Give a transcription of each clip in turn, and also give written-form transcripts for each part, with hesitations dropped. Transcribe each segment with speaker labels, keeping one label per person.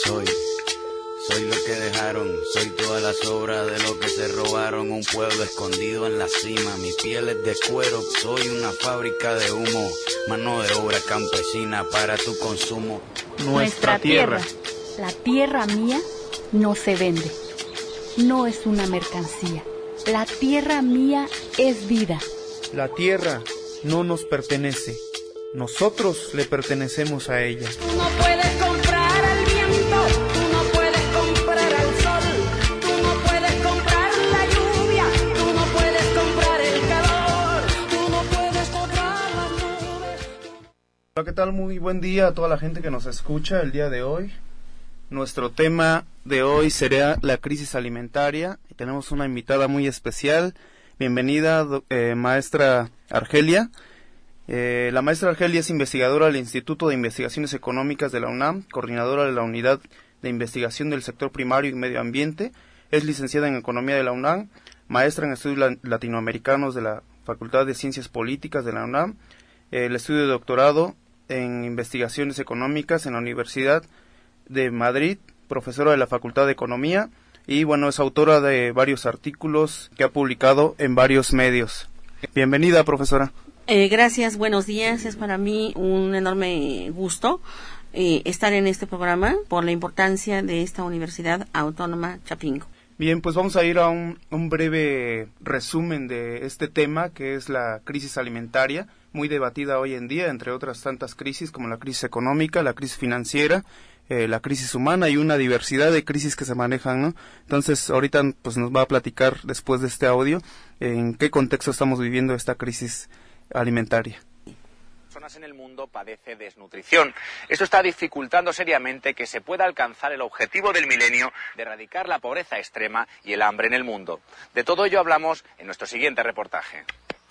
Speaker 1: Soy lo que dejaron, soy toda la sobra de lo que se robaron. Un pueblo escondido en la cima, mi piel es de cuero. Soy una fábrica de humo, mano de obra campesina para tu consumo.
Speaker 2: Nuestra tierra, la tierra mía, no se vende. No es una mercancía. La tierra mía es vida.
Speaker 3: La tierra no nos pertenece. Nosotros le pertenecemos a ella.
Speaker 4: Tú no puedes comprar al viento, tú no puedes comprar al sol, tú no puedes comprar la lluvia, tú no puedes comprar el calor, tú no puedes comprar las nubes.
Speaker 3: Hola, ¿qué tal? Muy buen día a toda la gente que nos escucha el día de hoy. Nuestro tema de hoy será la crisis alimentaria y tenemos una invitada muy especial. Bienvenida, maestra Argelia. La maestra Argelia es investigadora del Instituto de Investigaciones Económicas de la UNAM, coordinadora de la Unidad de Investigación del Sector Primario y Medio Ambiente, es licenciada en Economía de la UNAM, maestra en Estudios Latinoamericanos de la Facultad de Ciencias Políticas de la UNAM, el estudio de doctorado en Investigaciones Económicas en la Universidad de Madrid, profesora de la Facultad de Economía y, bueno, es autora de varios artículos que ha publicado en varios medios. Bienvenida, profesora.
Speaker 5: Gracias, buenos días. Es para mí un enorme gusto estar en este programa por la importancia de esta Universidad Autónoma Chapingo.
Speaker 3: Bien, pues vamos a ir a un breve resumen de este tema que es la crisis alimentaria, muy debatida hoy en día, entre otras tantas crisis como la crisis económica, la crisis financiera, la crisis humana y una diversidad de crisis que se manejan, ¿no? Entonces, ahorita pues nos va a platicar después de este audio en qué contexto estamos viviendo esta crisis alimentaria.
Speaker 6: Personas en el mundo padece desnutrición. Esto está dificultando seriamente que se pueda alcanzar el objetivo del milenio de erradicar la pobreza extrema y el hambre en el mundo. De todo ello hablamos en nuestro siguiente reportaje.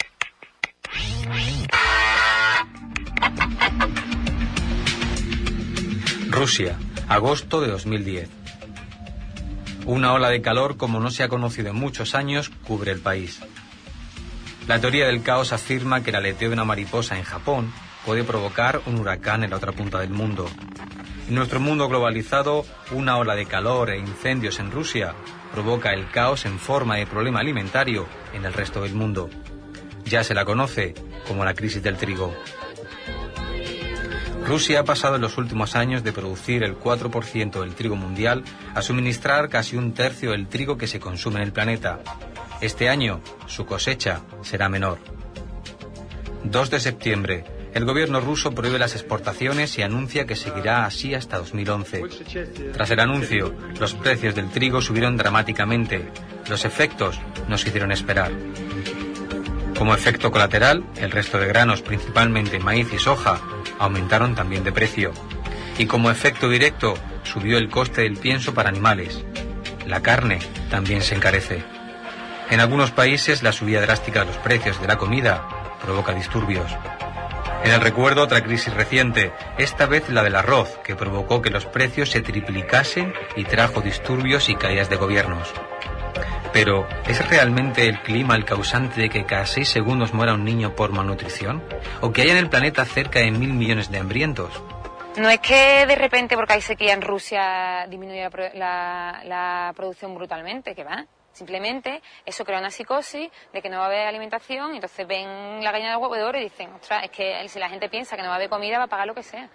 Speaker 7: Rusia, agosto de 2010. Una ola de calor como no se ha conocido en muchos años cubre el país. La teoría del caos afirma que el aleteo de una mariposa en Japón puede provocar un huracán en la otra punta del mundo. En nuestro mundo globalizado, una ola de calor e incendios en Rusia provoca el caos en forma de problema alimentario en el resto del mundo. Ya se la conoce como la crisis del trigo. Rusia ha pasado en los últimos años de producir el 4% del trigo mundial a suministrar casi un tercio del trigo que se consume en el planeta. Este año, su cosecha será menor. 2 de septiembre, el gobierno ruso prohíbe las exportaciones y anuncia que seguirá así hasta 2011. Tras el anuncio, los precios del trigo subieron dramáticamente. Los efectos no se hicieron esperar. Como efecto colateral, el resto de granos, principalmente maíz y soja, aumentaron también de precio. Y como efecto directo, subió el coste del pienso para animales. La carne también se encarece. En algunos países, la subida drástica de los precios de la comida provoca disturbios. En el recuerdo, otra crisis reciente, esta vez la del arroz, que provocó que los precios se triplicasen y trajo disturbios y caídas de gobiernos. Pero, ¿es realmente el clima el causante de que cada 6 segundos muera un niño por malnutrición? ¿O que haya en el planeta cerca de 1.000 millones de hambrientos?
Speaker 8: No es que de repente, porque hay sequía en Rusia, disminuya la producción brutalmente, que va. Simplemente eso crea una psicosis de que no va a haber alimentación, y entonces ven la gallina del huevo de oro y dicen, ostras, es que si la gente piensa que no va a haber comida, va a pagar lo que sea.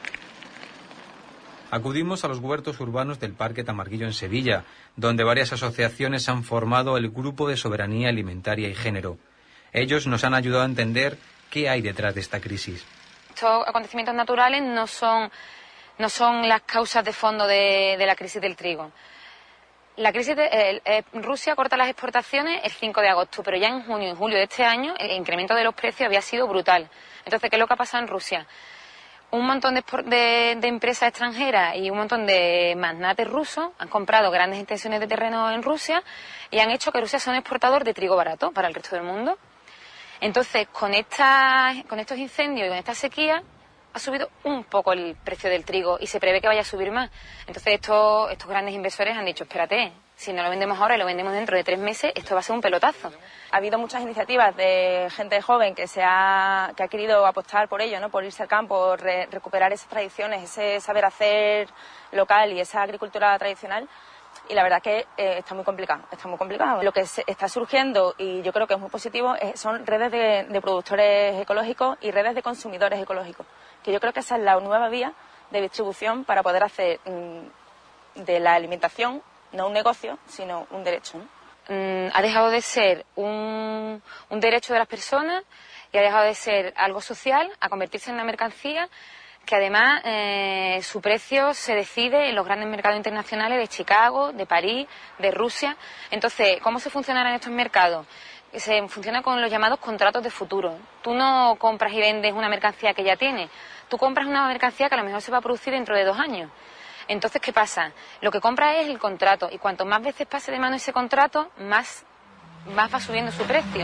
Speaker 7: Acudimos a los huertos urbanos del Parque Tamarguillo en Sevilla, donde varias asociaciones han formado el Grupo de Soberanía Alimentaria y Género. Ellos nos han ayudado a entender qué hay detrás de esta crisis.
Speaker 8: Estos acontecimientos naturales no son las causas de fondo de la crisis del trigo. La crisis Rusia corta las exportaciones el 5 de agosto, pero ya en junio y julio de este año el incremento de los precios había sido brutal. Entonces, ¿qué es lo que ha pasado en Rusia? Un montón de empresas extranjeras y un montón de magnates rusos han comprado grandes extensiones de terreno en Rusia y han hecho que Rusia sea un exportador de trigo barato para el resto del mundo. Entonces, con estos incendios y con esta sequía, ha subido un poco el precio del trigo y se prevé que vaya a subir más. Entonces estos grandes inversores han dicho, espérate, Si no lo vendemos ahora y lo vendemos dentro de 3 meses, esto va a ser un pelotazo.
Speaker 9: Ha habido muchas iniciativas de gente joven que ha querido apostar por ello, ¿no? Por irse al campo, recuperar esas tradiciones, ese saber hacer local y esa agricultura tradicional. Y la verdad que está muy complicado. Lo que está surgiendo, y yo creo que es muy positivo, son redes de productores ecológicos y redes de consumidores ecológicos. Que yo creo que esa es la nueva vía de distribución para poder hacer de la alimentación no un negocio, sino un derecho, ¿no?
Speaker 8: Ha dejado de ser un derecho de las personas y ha dejado de ser algo social a convertirse en una mercancía que además su precio se decide en los grandes mercados internacionales de Chicago, de París, de Rusia. Entonces, ¿cómo se funcionará en estos mercados? Se funciona con los llamados contratos de futuro. Tú no compras y vendes una mercancía que ya tienes, tú compras una mercancía que a lo mejor se va a producir dentro de 2 años. Entonces, ¿qué pasa? Lo que compras es el contrato y cuanto más veces pase de mano ese contrato, más va subiendo su precio.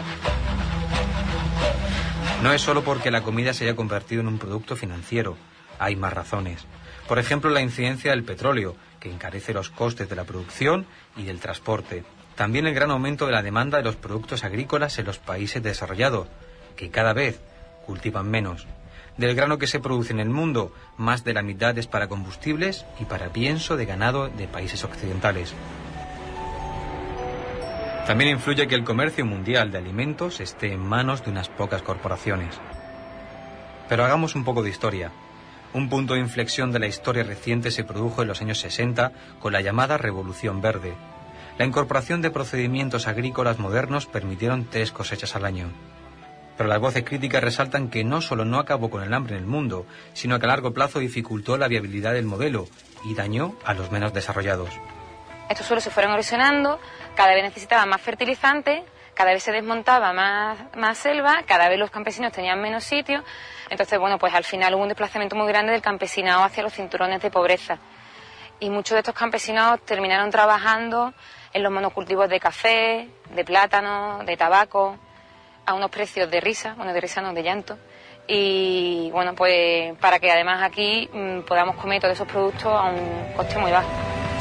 Speaker 7: No es solo porque la comida se haya convertido en un producto financiero, hay más razones. Por ejemplo, la incidencia del petróleo, que encarece los costes de la producción y del transporte. También el gran aumento de la demanda de los productos agrícolas en los países desarrollados, que cada vez cultivan menos. Del grano que se produce en el mundo, más de la mitad es para combustibles y para pienso de ganado de países occidentales. También influye que el comercio mundial de alimentos esté en manos de unas pocas corporaciones. Pero hagamos un poco de historia. Un punto de inflexión de la historia reciente se produjo en los años 60 con la llamada Revolución Verde. La incorporación de procedimientos agrícolas modernos permitieron 3 cosechas al año. Pero las voces críticas resaltan que no solo no acabó con el hambre en el mundo, sino que a largo plazo dificultó la viabilidad del modelo y dañó a los menos desarrollados.
Speaker 8: Estos suelos se fueron erosionando, cada vez necesitaban más fertilizantes, cada vez se desmontaba más selva, cada vez los campesinos tenían menos sitio. Entonces, bueno, pues al final hubo un desplazamiento muy grande del campesinado hacia los cinturones de pobreza. Y muchos de estos campesinos terminaron trabajando en los monocultivos de café, de plátano, de tabaco, a unos precios de risa, bueno, de risa no, de llanto. Y bueno, pues para que además aquí podamos comer todos esos productos a un coste muy bajo.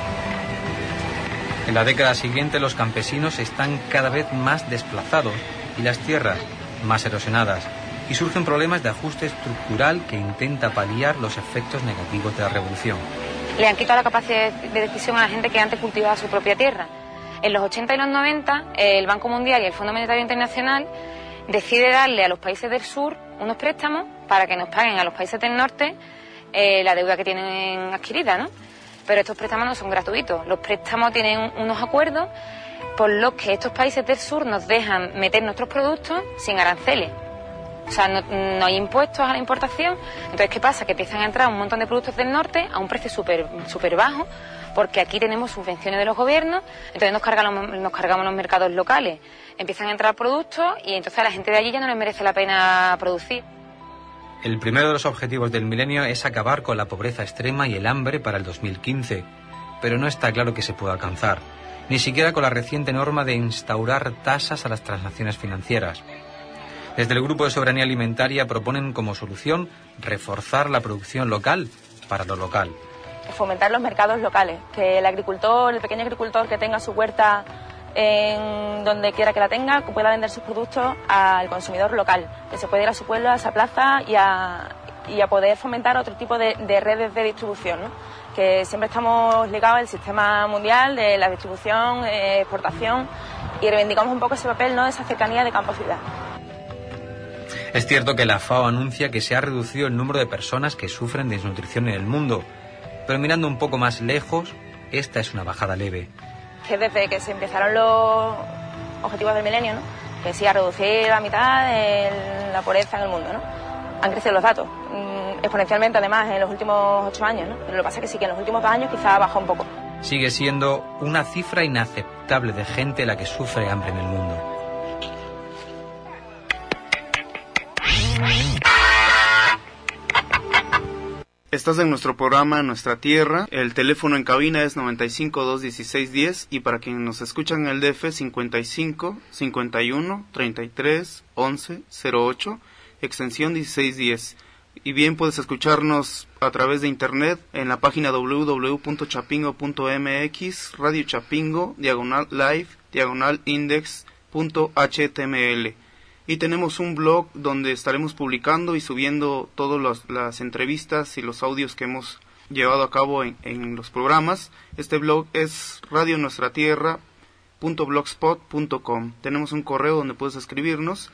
Speaker 7: En la década siguiente los campesinos están cada vez más desplazados y las tierras más erosionadas, y surgen problemas de ajuste estructural que intenta paliar los efectos negativos de la revolución.
Speaker 8: Le han quitado la capacidad de decisión a la gente que antes cultivaba su propia tierra. En los 80 y los 90, el Banco Mundial y el Fondo Monetario Internacional decide darle a los países del sur unos préstamos para que nos paguen a los países del norte la deuda que tienen adquirida, ¿no? Pero estos préstamos no son gratuitos. Los préstamos tienen unos acuerdos por los que estos países del sur nos dejan meter nuestros productos sin aranceles. O sea, no hay impuestos a la importación. Entonces, ¿qué pasa? Que empiezan a entrar un montón de productos del norte a un precio súper bajo, porque aquí tenemos subvenciones de los gobiernos, entonces nos cargamos los mercados locales. Empiezan a entrar productos y entonces a la gente de allí ya no les merece la pena producir.
Speaker 7: El primero de los objetivos del milenio es acabar con la pobreza extrema y el hambre para el 2015, pero no está claro que se pueda alcanzar, ni siquiera con la reciente norma de instaurar tasas a las transacciones financieras. Desde el Grupo de Soberanía Alimentaria proponen como solución reforzar la producción local para lo local.
Speaker 9: Fomentar los mercados locales, que el agricultor, el pequeño agricultor que tenga su huerta en donde quiera que la tenga, pueda vender sus productos al consumidor local, que se puede ir a su pueblo, a esa plaza y a poder fomentar otro tipo de redes de distribución, ¿no? Que siempre estamos ligados al sistema mundial de la distribución, exportación, y reivindicamos un poco ese papel, ¿no?, de esa cercanía de campo a ciudad.
Speaker 7: Es cierto que la FAO anuncia que se ha reducido el número de personas que sufren desnutrición en el mundo, pero mirando un poco más lejos, esta es una bajada leve.
Speaker 9: Que desde que se empezaron los objetivos del milenio, ¿no?, que decía reducir a la mitad la pobreza en el mundo, ¿no?, han crecido los datos exponencialmente, además, en los últimos 8 años, ¿no? Pero lo que pasa es que sí, que en los últimos 2 años quizá ha bajado un poco.
Speaker 7: Sigue siendo una cifra inaceptable de gente la que sufre hambre en el mundo.
Speaker 3: Estás en nuestro programa Nuestra Tierra. El teléfono en cabina es 95-216-10 y para quienes nos escuchan en el DF 55-51-33-11-08, extensión 1610. Y bien, puedes escucharnos a través de internet en la página www.chapingo.mx, Radio Chapingo, /live, /index.html. Y tenemos un blog donde estaremos publicando y subiendo todas las entrevistas y los audios que hemos llevado a cabo en los programas. Este blog es radionuestratierra.blogspot.com. Tenemos un correo donde puedes escribirnos,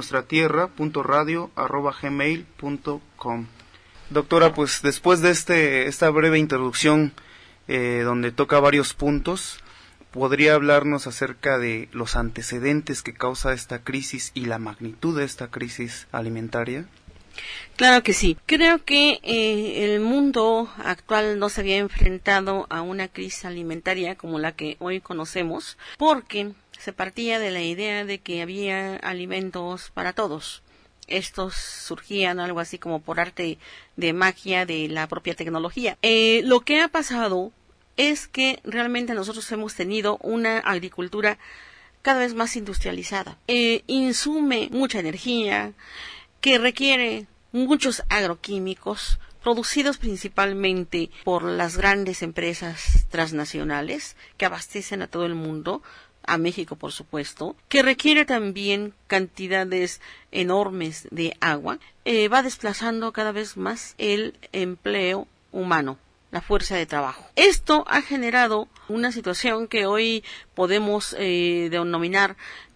Speaker 3: nuestratierra.radio@gmail.com. Doctora, pues después de esta breve introducción donde toca varios puntos, ¿podría hablarnos acerca de los antecedentes que causa esta crisis y la magnitud de esta crisis alimentaria?
Speaker 5: Claro que sí. Creo que el mundo actual no se había enfrentado a una crisis alimentaria como la que hoy conocemos, porque se partía de la idea de que había alimentos para todos. Estos surgían algo así como por arte de magia de la propia tecnología. Lo que ha pasado es que realmente nosotros hemos tenido una agricultura cada vez más industrializada. Insume mucha energía, que requiere muchos agroquímicos, producidos principalmente por las grandes empresas transnacionales que abastecen a todo el mundo, a México por supuesto, que requiere también cantidades enormes de agua, va desplazando cada vez más el empleo humano, la fuerza de trabajo. Esto ha generado una situación que hoy podemos denominar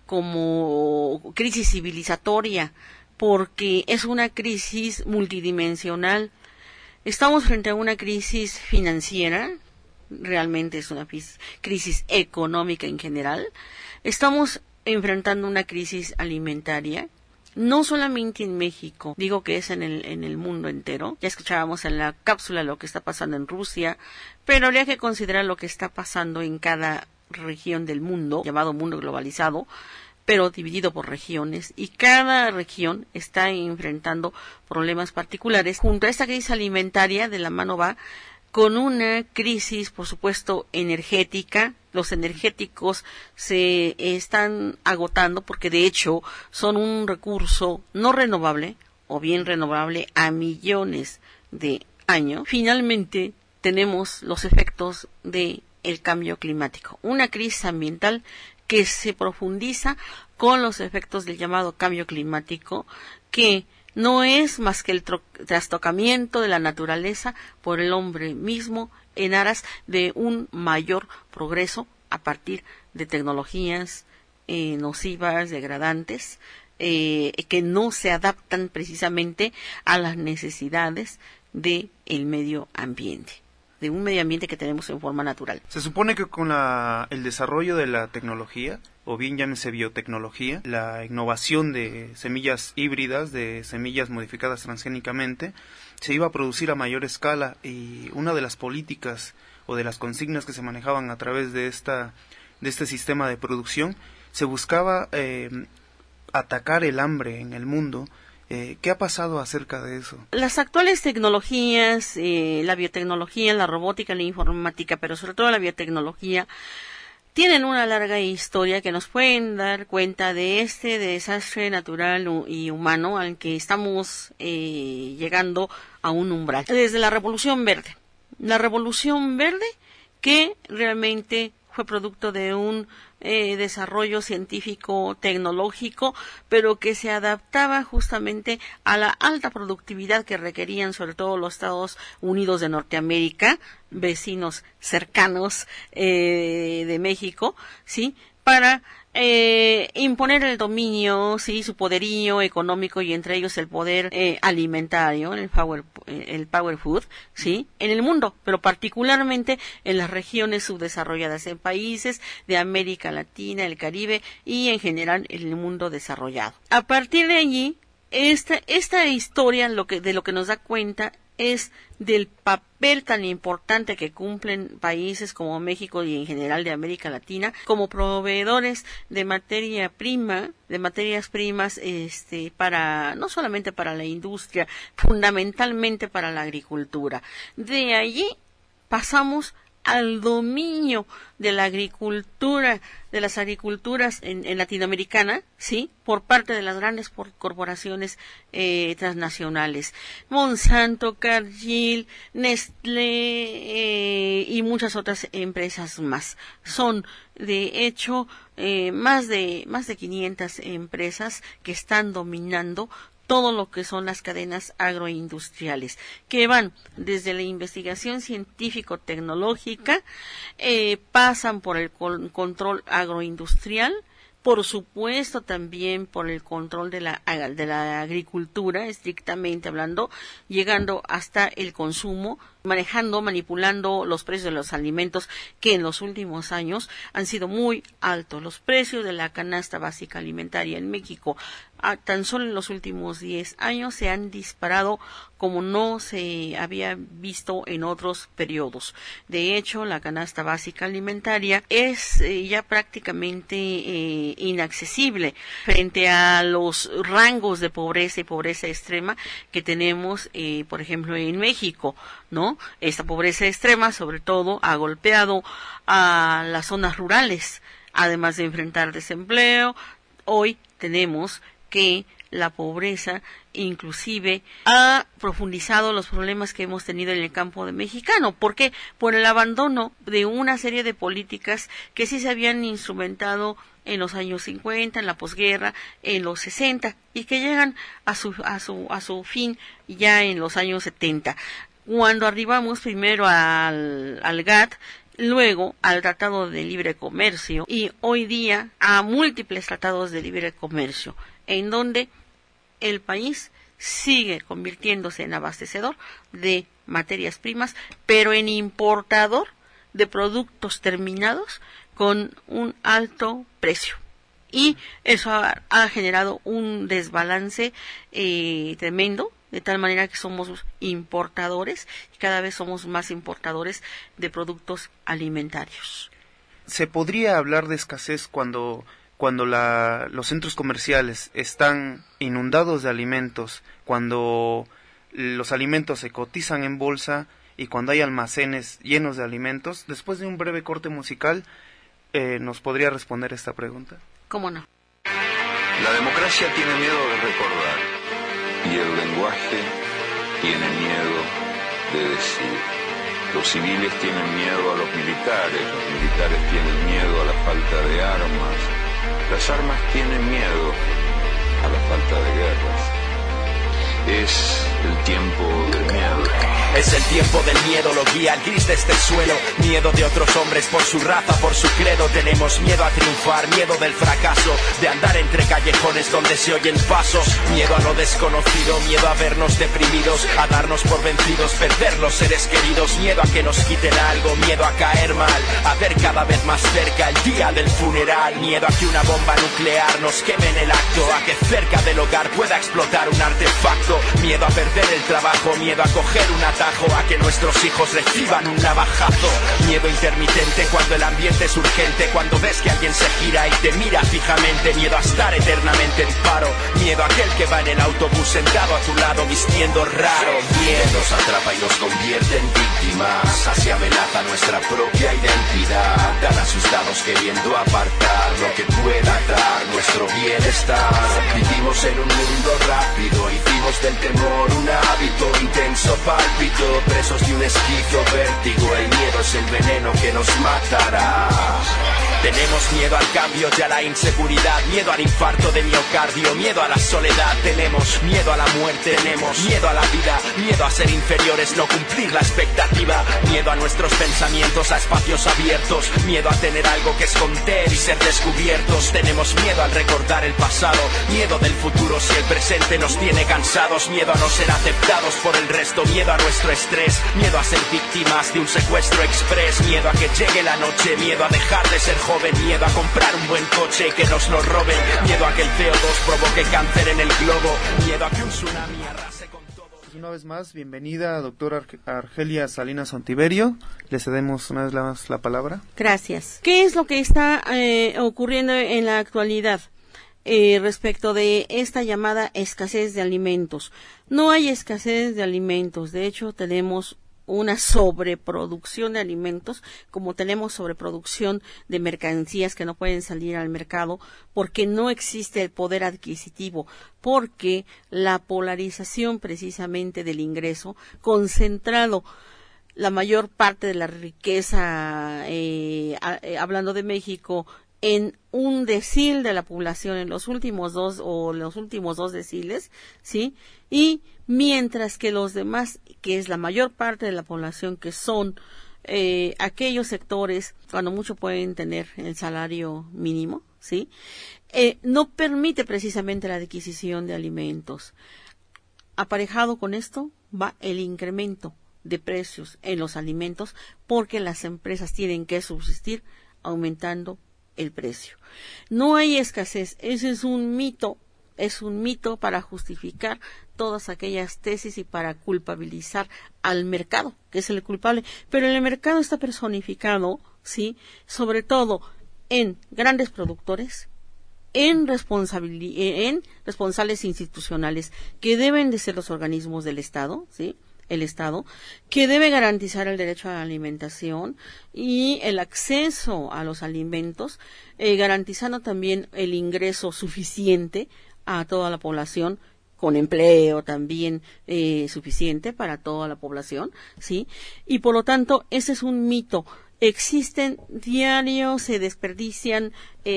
Speaker 5: como crisis civilizatoria, porque es una crisis multidimensional. Estamos frente a una crisis financiera, realmente es una crisis económica en general. Estamos enfrentando una crisis alimentaria, no solamente en México, digo que es en el mundo entero. Ya escuchábamos en la cápsula lo que está pasando en Rusia, pero habría que considerar lo que está pasando en cada región del mundo, llamado mundo globalizado, pero dividido por regiones, y cada región está enfrentando problemas particulares. Junto a esta crisis alimentaria, de la mano va con una crisis, por supuesto, energética. Los energéticos se están agotando porque de hecho son un recurso no renovable, o bien renovable a millones de años. Finalmente tenemos los efectos del cambio climático, una crisis ambiental que se profundiza con los efectos del llamado cambio climático, que no es más que el trastocamiento de la naturaleza por el hombre mismo en aras de un mayor progreso a partir de tecnologías nocivas, degradantes, que no se adaptan precisamente a las necesidades del medio ambiente, de un medio ambiente que tenemos en forma natural.
Speaker 3: Se supone que con el desarrollo de la tecnología, o bien llámese biotecnología, la innovación de semillas híbridas, de semillas modificadas transgénicamente, se iba a producir a mayor escala, y una de las políticas o de las consignas que se manejaban a través de este sistema de producción, se buscaba atacar el hambre en el mundo. ¿Qué ha pasado acerca de eso?
Speaker 5: Las actuales tecnologías, la biotecnología, la robótica, la informática, pero sobre todo la biotecnología, tienen una larga historia que nos pueden dar cuenta de este desastre natural y humano al que estamos llegando a un umbral. Desde la Revolución Verde. La Revolución Verde, que realmente fue producto de un desarrollo científico tecnológico, pero que se adaptaba justamente a la alta productividad que requerían sobre todo los Estados Unidos de Norteamérica, vecinos cercanos de México, ¿sí?, para imponer el dominio, sí, su poderío económico, y entre ellos el poder alimentario, el power food, sí, en el mundo, pero particularmente en las regiones subdesarrolladas, en países de América Latina, el Caribe y en general en el mundo desarrollado. A partir de allí, esta historia de lo que nos da cuenta es del papel tan importante que cumplen países como México y en general de América Latina como proveedores de materia prima, de materias primas, para no solamente para la industria, fundamentalmente para la agricultura. De allí pasamos al dominio de la agricultura, de las agriculturas en latinoamericana, sí, por parte de las grandes corporaciones transnacionales, Monsanto, Cargill, Nestlé y muchas otras empresas más. Son de hecho más de 500 empresas que están dominando todo lo que son las cadenas agroindustriales, que van desde la investigación científico-tecnológica, pasan por el control agroindustrial, por supuesto también por el control de la agricultura, estrictamente hablando, llegando hasta el consumo, manipulando los precios de los alimentos, que en los últimos años han sido muy altos. Los precios de la canasta básica alimentaria en México, tan solo en los últimos 10 años, se han disparado como no se había visto en otros periodos. De hecho, la canasta básica alimentaria es ya prácticamente inaccesible frente a los rangos de pobreza y pobreza extrema que tenemos, por ejemplo, en México, ¿no? Esta pobreza extrema, sobre todo, ha golpeado a las zonas rurales, además de enfrentar desempleo. Hoy tenemos que la pobreza inclusive ha profundizado los problemas que hemos tenido en el campo de mexicano. ¿Por qué? Por el abandono de una serie de políticas que sí se habían instrumentado en los años 50, en la posguerra, en los 60, y que llegan a su fin ya en los años 70. Cuando arribamos primero al GATT, luego al Tratado de Libre Comercio y hoy día a múltiples tratados de libre comercio, en donde el país sigue convirtiéndose en abastecedor de materias primas, pero en importador de productos terminados con un alto precio. Y eso ha generado un desbalance tremendo, de tal manera que somos importadores y cada vez somos más importadores de productos alimentarios.
Speaker 3: ¿Se podría hablar de escasez cuando los centros comerciales están inundados de alimentos, cuando los alimentos se cotizan en bolsa y cuando hay almacenes llenos de alimentos? Después de un breve corte musical, ¿nos podría responder esta pregunta?
Speaker 5: ¿Cómo no?
Speaker 10: La democracia tiene miedo de recordar y el lenguaje tiene miedo de decir. Los civiles tienen miedo a los militares tienen miedo a la falta de armas, las armas tienen miedo a la falta de guerras. Es el tiempo del miedo.
Speaker 11: Es el tiempo del miedo, lo guía el gris de este suelo. Miedo de otros hombres por su raza, por su credo. Tenemos miedo a triunfar, miedo del fracaso, de andar entre callejones donde se oyen pasos. Miedo a lo desconocido, miedo a vernos deprimidos, a darnos por vencidos, perder los seres queridos. Miedo a que nos quiten algo, miedo a caer mal, a ver cada vez más cerca el día del funeral. Miedo a que una bomba nuclear nos queme en el acto, a que cerca del hogar pueda explotar un artefacto. Miedo a perder el trabajo, miedo a coger un atajo, a que nuestros hijos reciban un navajazo. Miedo intermitente cuando el ambiente es urgente, cuando ves que alguien se gira y te mira fijamente. Miedo a estar eternamente en paro, miedo a aquel que va en el autobús sentado a tu lado vistiendo raro. Miedo nos atrapa y nos convierte en víctimas, así amenaza nuestra propia identidad, tan asustados queriendo apartar lo que pueda dar nuestro bienestar. Vivimos en un mundo rápido, hicimos del temor un hábito, intenso pálpito, presos de un esquizo vértigo. El miedo es el veneno que nos matará. Tenemos miedo al cambio y a la inseguridad, miedo al infarto de miocardio, miedo a la soledad. Tenemos miedo a la muerte, tenemos miedo a la vida, miedo a ser inferiores, no cumplir la expectativa. Miedo a nuestros pensamientos, a espacios abiertos, miedo a tener algo que esconder y ser descubiertos. Tenemos miedo al recordar el pasado, miedo del futuro si el presente nos tiene cansados. Miedo a no ser aceptados por el resto, miedo a nuestro estrés, miedo a ser víctimas de un secuestro express. Miedo a que llegue la noche, miedo a dejar de ser joven, miedo a comprar un buen coche y que nos lo roben. Miedo a que el CO2 provoque cáncer en el globo, miedo a que un tsunami arrase con todo.
Speaker 3: Una vez más, bienvenida, doctora Argelia Salinas Ontiverio. Le cedemos una vez más la palabra.
Speaker 5: Gracias. ¿Qué es lo que está ocurriendo en la actualidad respecto de esta llamada escasez de alimentos? No hay escasez de alimentos, de hecho tenemos una sobreproducción de alimentos, como tenemos sobreproducción de mercancías que no pueden salir al mercado, porque no existe el poder adquisitivo, porque la polarización precisamente del ingreso, concentrado la mayor parte de la riqueza, hablando de México, en un decil de la población, en los últimos dos deciles, ¿sí? Y mientras que los demás, que es la mayor parte de la población, que son aquellos sectores, cuando mucho pueden tener el salario mínimo, ¿sí? No permite precisamente la adquisición de alimentos. Aparejado con esto va el incremento de precios en los alimentos, porque las empresas tienen que subsistir aumentando el precio. No hay escasez, ese es un mito para justificar todas aquellas tesis y para culpabilizar al mercado, que es el culpable, pero el mercado está personificado, ¿sí?, sobre todo en grandes productores, en responsables institucionales, que deben de ser los organismos del Estado, ¿sí?, el Estado, que debe garantizar el derecho a la alimentación y el acceso a los alimentos, garantizando también el ingreso suficiente a toda la población, con empleo también suficiente para toda la población, ¿sí? Y por lo tanto, ese es un mito. Existen diarios, se desperdician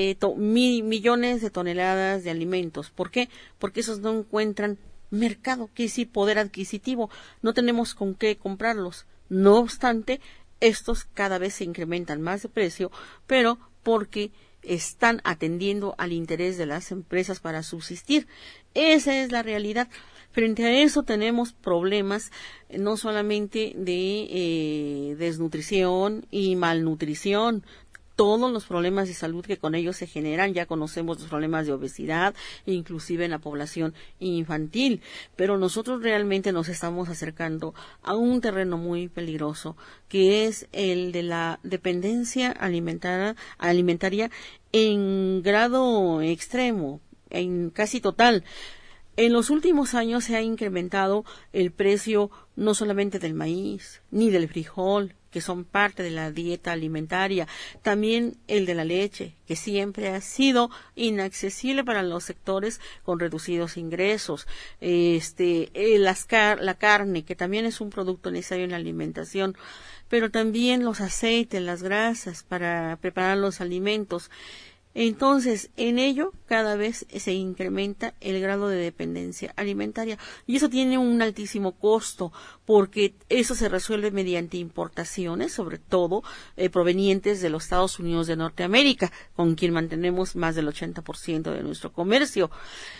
Speaker 5: millones de toneladas de alimentos. ¿Por qué? Porque esos no encuentran mercado, que es poder adquisitivo, no tenemos con qué comprarlos. No obstante, estos cada vez se incrementan más de precio, pero porque están atendiendo al interés de las empresas para subsistir. Esa es la realidad. Frente a eso tenemos problemas no solamente de desnutrición y malnutrición, todos los problemas de salud que con ellos se generan. Ya conocemos los problemas de obesidad, inclusive en la población infantil, pero nosotros realmente nos estamos acercando a un terreno muy peligroso, que es el de la dependencia alimentaria en grado extremo, en casi total. En los últimos años se ha incrementado el precio no solamente del maíz, ni del frijol, que son parte de la dieta alimentaria, también el de la leche, que siempre ha sido inaccesible para los sectores con reducidos ingresos, la carne, que también es un producto necesario en la alimentación, pero también los aceites, las grasas para preparar los alimentos. Entonces, en ello cada vez se incrementa el grado de dependencia alimentaria, y eso tiene un altísimo costo, porque eso se resuelve mediante importaciones, sobre todo provenientes de los Estados Unidos de Norteamérica, con quien mantenemos más del 80% de nuestro comercio.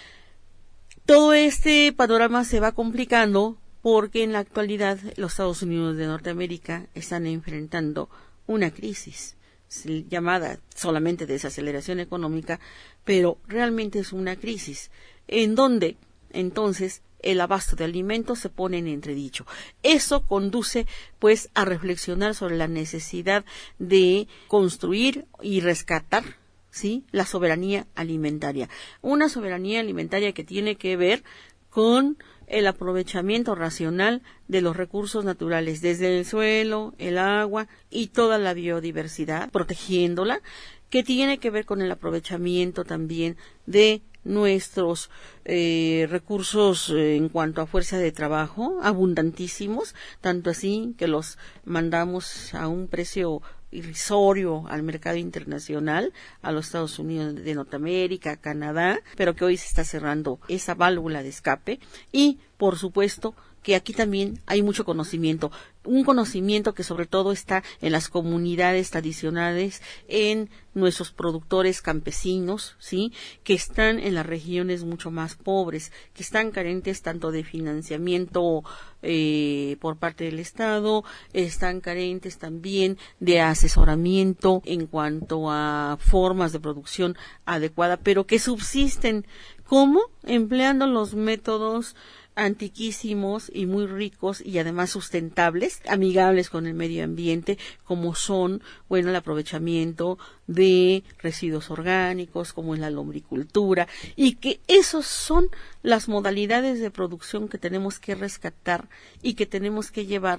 Speaker 5: Todo este panorama se va complicando porque en la actualidad los Estados Unidos de Norteamérica están enfrentando una crisis llamada solamente desaceleración económica, pero realmente es una crisis en donde entonces el abasto de alimentos se pone en entredicho. Eso conduce pues a reflexionar sobre la necesidad de construir y rescatar, ¿sí?, la soberanía alimentaria. Una soberanía alimentaria que tiene que ver con el aprovechamiento racional de los recursos naturales, desde el suelo, el agua y toda la biodiversidad, protegiéndola, que tiene que ver con el aprovechamiento también de nuestros recursos en cuanto a fuerza de trabajo, abundantísimos, tanto así que los mandamos a un precio irrisorio al mercado internacional, a los Estados Unidos de Norteamérica, a Canadá, pero que hoy se está cerrando esa válvula de escape. Y, por supuesto, que aquí también hay mucho conocimiento, un conocimiento que sobre todo está en las comunidades tradicionales, en nuestros productores campesinos, ¿sí?, que están en las regiones mucho más pobres, que están carentes tanto de financiamiento por parte del Estado, están carentes también de asesoramiento en cuanto a formas de producción adecuada, pero que subsisten. ¿Cómo? Empleando los métodos antiquísimos y muy ricos y además sustentables, amigables con el medio ambiente, como son, el aprovechamiento de residuos orgánicos, como en la lombricultura, y que esos son las modalidades de producción que tenemos que rescatar y que tenemos que llevar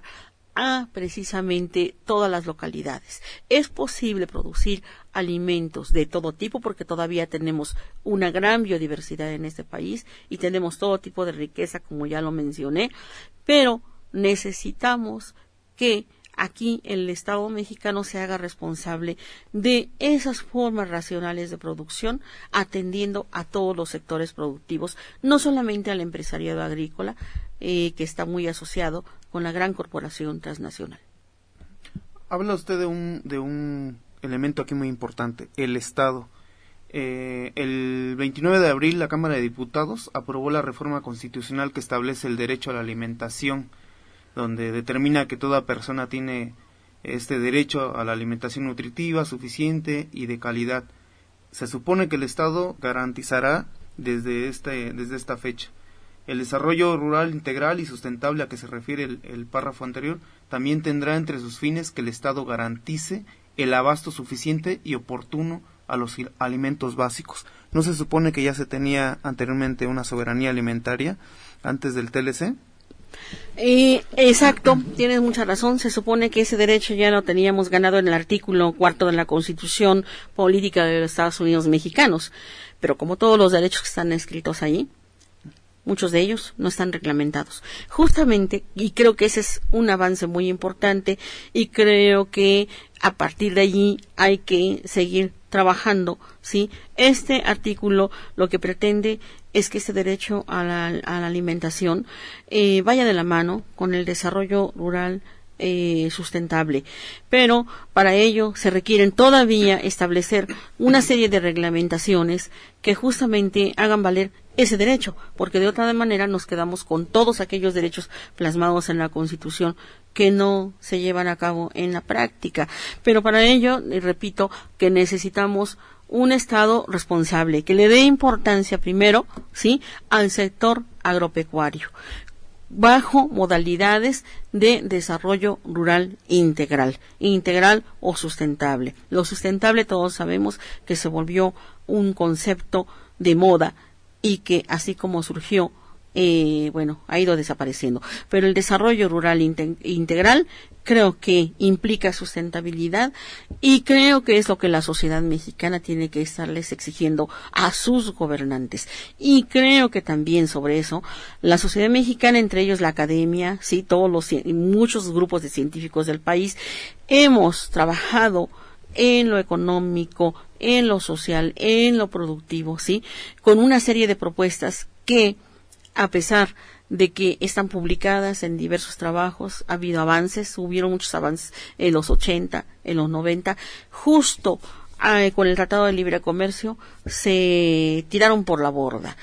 Speaker 5: a precisamente todas las localidades. Es posible producir alimentos de todo tipo porque todavía tenemos una gran biodiversidad en este país y tenemos todo tipo de riqueza, como ya lo mencioné, pero necesitamos que aquí el Estado mexicano se haga responsable de esas formas racionales de producción, atendiendo a todos los sectores productivos, no solamente al empresariado agrícola, que está muy asociado con la gran corporación transnacional.
Speaker 3: Habla usted de un elemento aquí muy importante, el Estado. El 29 de abril la Cámara de Diputados aprobó la reforma constitucional que establece el derecho a la alimentación, donde determina que toda persona tiene este derecho a la alimentación nutritiva, suficiente y de calidad. Se supone que el Estado garantizará desde esta fecha el desarrollo rural integral y sustentable a que se refiere el párrafo anterior. También tendrá entre sus fines que el Estado garantice el abasto suficiente y oportuno a los alimentos básicos. ¿No se supone que ya se tenía anteriormente una soberanía alimentaria antes del TLC?
Speaker 5: Exacto, tienes mucha razón. Se supone que ese derecho ya lo teníamos ganado en el artículo 4 de la Constitución Política de los Estados Unidos Mexicanos, pero como todos los derechos que están escritos ahí, muchos de ellos no están reglamentados. Justamente, y creo que ese es un avance muy importante, y creo que a partir de allí hay que seguir trabajando, ¿sí? Este artículo lo que pretende es que este derecho a la alimentación vaya de la mano con el desarrollo rural sustentable, pero para ello se requieren todavía establecer una serie de reglamentaciones que justamente hagan valer ese derecho, porque de otra manera nos quedamos con todos aquellos derechos plasmados en la Constitución que no se llevan a cabo en la práctica. Pero para ello, repito, que necesitamos un Estado responsable, que le dé importancia primero, ¿sí?, al sector agropecuario, bajo modalidades de desarrollo rural integral o sustentable. Lo sustentable todos sabemos que se volvió un concepto de moda y que así como surgió, ha ido desapareciendo. Pero el desarrollo rural integral creo que implica sustentabilidad y creo que es lo que la sociedad mexicana tiene que estarles exigiendo a sus gobernantes. Y creo que también sobre eso la sociedad mexicana, entre ellos la academia, sí, muchos grupos de científicos del país, hemos trabajado en lo económico, en lo social, en lo productivo, sí, con una serie de propuestas que, a pesar de que están publicadas en diversos trabajos, ha habido avances, hubieron muchos avances en los 80, en los 90, justo con el Tratado de Libre Comercio se tiraron por la borda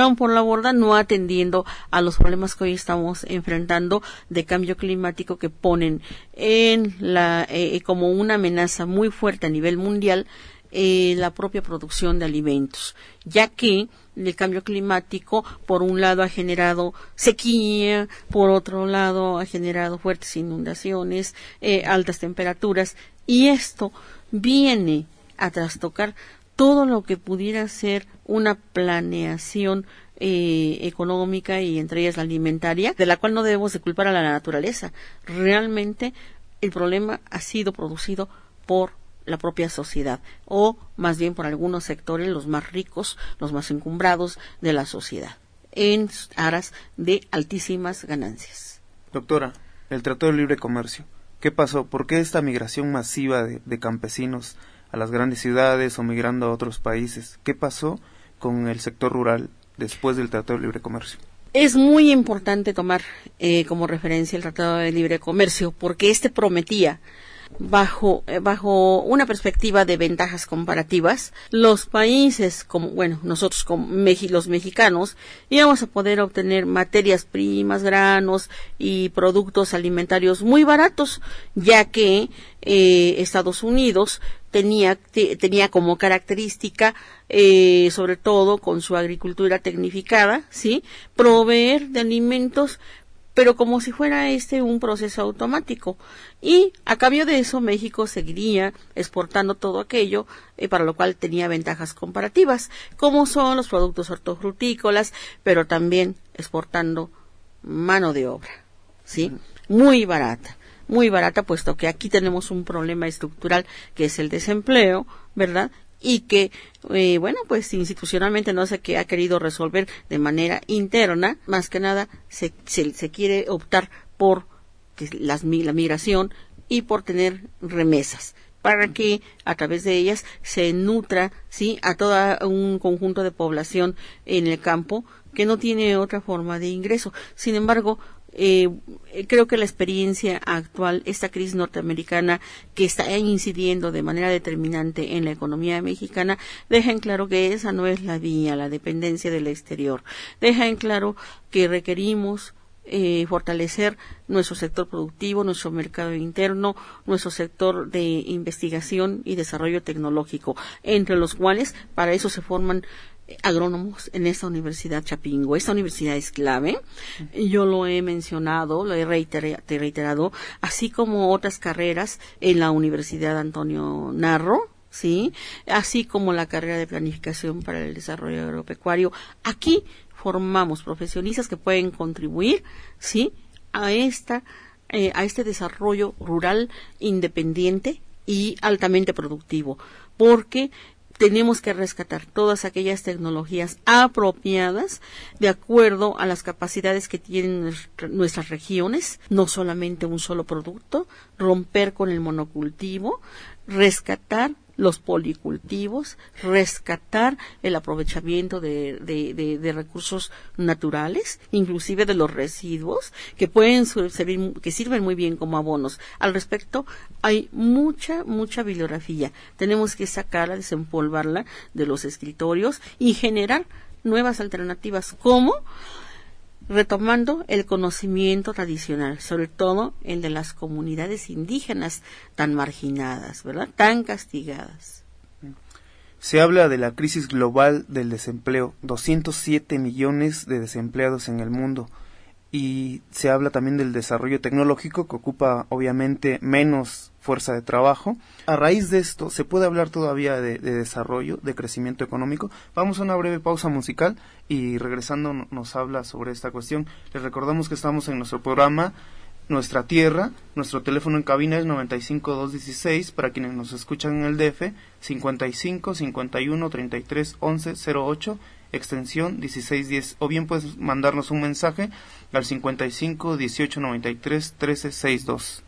Speaker 5: no atendiendo a los problemas que hoy estamos enfrentando de cambio climático, que ponen en como una amenaza muy fuerte a nivel mundial la propia producción de alimentos, ya que el cambio climático, por un lado, ha generado sequía, por otro lado, ha generado fuertes inundaciones, altas temperaturas, y esto viene a trastocar todo lo que pudiera ser una planeación económica, y entre ellas la alimentaria, de la cual no debemos de culpar a la naturaleza. Realmente el problema ha sido producido por la propia sociedad, o más bien por algunos sectores, los más ricos, los más encumbrados de la sociedad, en aras de altísimas ganancias.
Speaker 3: Doctora, el Tratado de Libre Comercio, ¿qué pasó? ¿Por qué esta migración masiva de campesinos a las grandes ciudades o migrando a otros países? ¿Qué pasó con el sector rural después del Tratado de Libre Comercio?
Speaker 5: Es muy importante tomar como referencia el Tratado de Libre Comercio, porque este prometía, bajo una perspectiva de ventajas comparativas, los países nosotros como los mexicanos íbamos a poder obtener materias primas, granos y productos alimentarios muy baratos, ya que Estados Unidos tenía como característica, sobre todo con su agricultura tecnificada, sí, proveer de alimentos, pero como si fuera un proceso automático. Y a cambio de eso, México seguiría exportando todo aquello, para lo cual tenía ventajas comparativas, como son los productos hortofrutícolas, pero también exportando mano de obra, ¿sí? Muy barata. muy barata, puesto que aquí tenemos un problema estructural que es el desempleo, ¿verdad? Y que, bueno, pues institucionalmente no sé qué ha querido resolver de manera interna, más que nada se quiere optar por la migración y por tener remesas, para que a través de ellas se nutra, sí, a todo un conjunto de población en el campo que no tiene otra forma de ingreso. Sin embargo, creo que la experiencia actual, esta crisis norteamericana que está incidiendo de manera determinante en la economía mexicana, deja en claro que esa no es la vía, la dependencia del exterior. Deja en claro que requerimos fortalecer nuestro sector productivo, nuestro mercado interno, nuestro sector de investigación y desarrollo tecnológico, entre los cuales para eso se forman agrónomos en esta Universidad Chapingo. Esta universidad es clave, yo lo he mencionado, lo he reiterado, así como otras carreras en la Universidad Antonio Narro, sí, así como la carrera de planificación para el desarrollo agropecuario. Aquí formamos profesionistas que pueden contribuir, sí, a este desarrollo rural independiente y altamente productivo, porque tenemos que rescatar todas aquellas tecnologías apropiadas de acuerdo a las capacidades que tienen nuestras regiones, no solamente un solo producto, romper con el monocultivo, rescatar los policultivos, rescatar el aprovechamiento de recursos naturales, inclusive de los residuos, que pueden servir, que sirven muy bien como abonos. Al respecto, hay mucha bibliografía. Tenemos que sacarla, desempolvarla de los escritorios y generar nuevas alternativas, como retomando el conocimiento tradicional, sobre todo el de las comunidades indígenas tan marginadas, ¿verdad?, tan castigadas.
Speaker 3: Se habla de la crisis global del desempleo, 207 millones de desempleados en el mundo, y se habla también del desarrollo tecnológico, que ocupa obviamente menos fuerza de trabajo. A raíz de esto, ¿se puede hablar todavía de desarrollo, de crecimiento económico? Vamos a una breve pausa musical y regresando nos habla sobre esta cuestión. Les recordamos que estamos en nuestro programa Nuestra Tierra. Nuestro teléfono en cabina es 95-216, para quienes nos escuchan en el DF, 55-51-33-11-08, extensión 1610, o bien puedes mandarnos un mensaje al 55-1893-1362.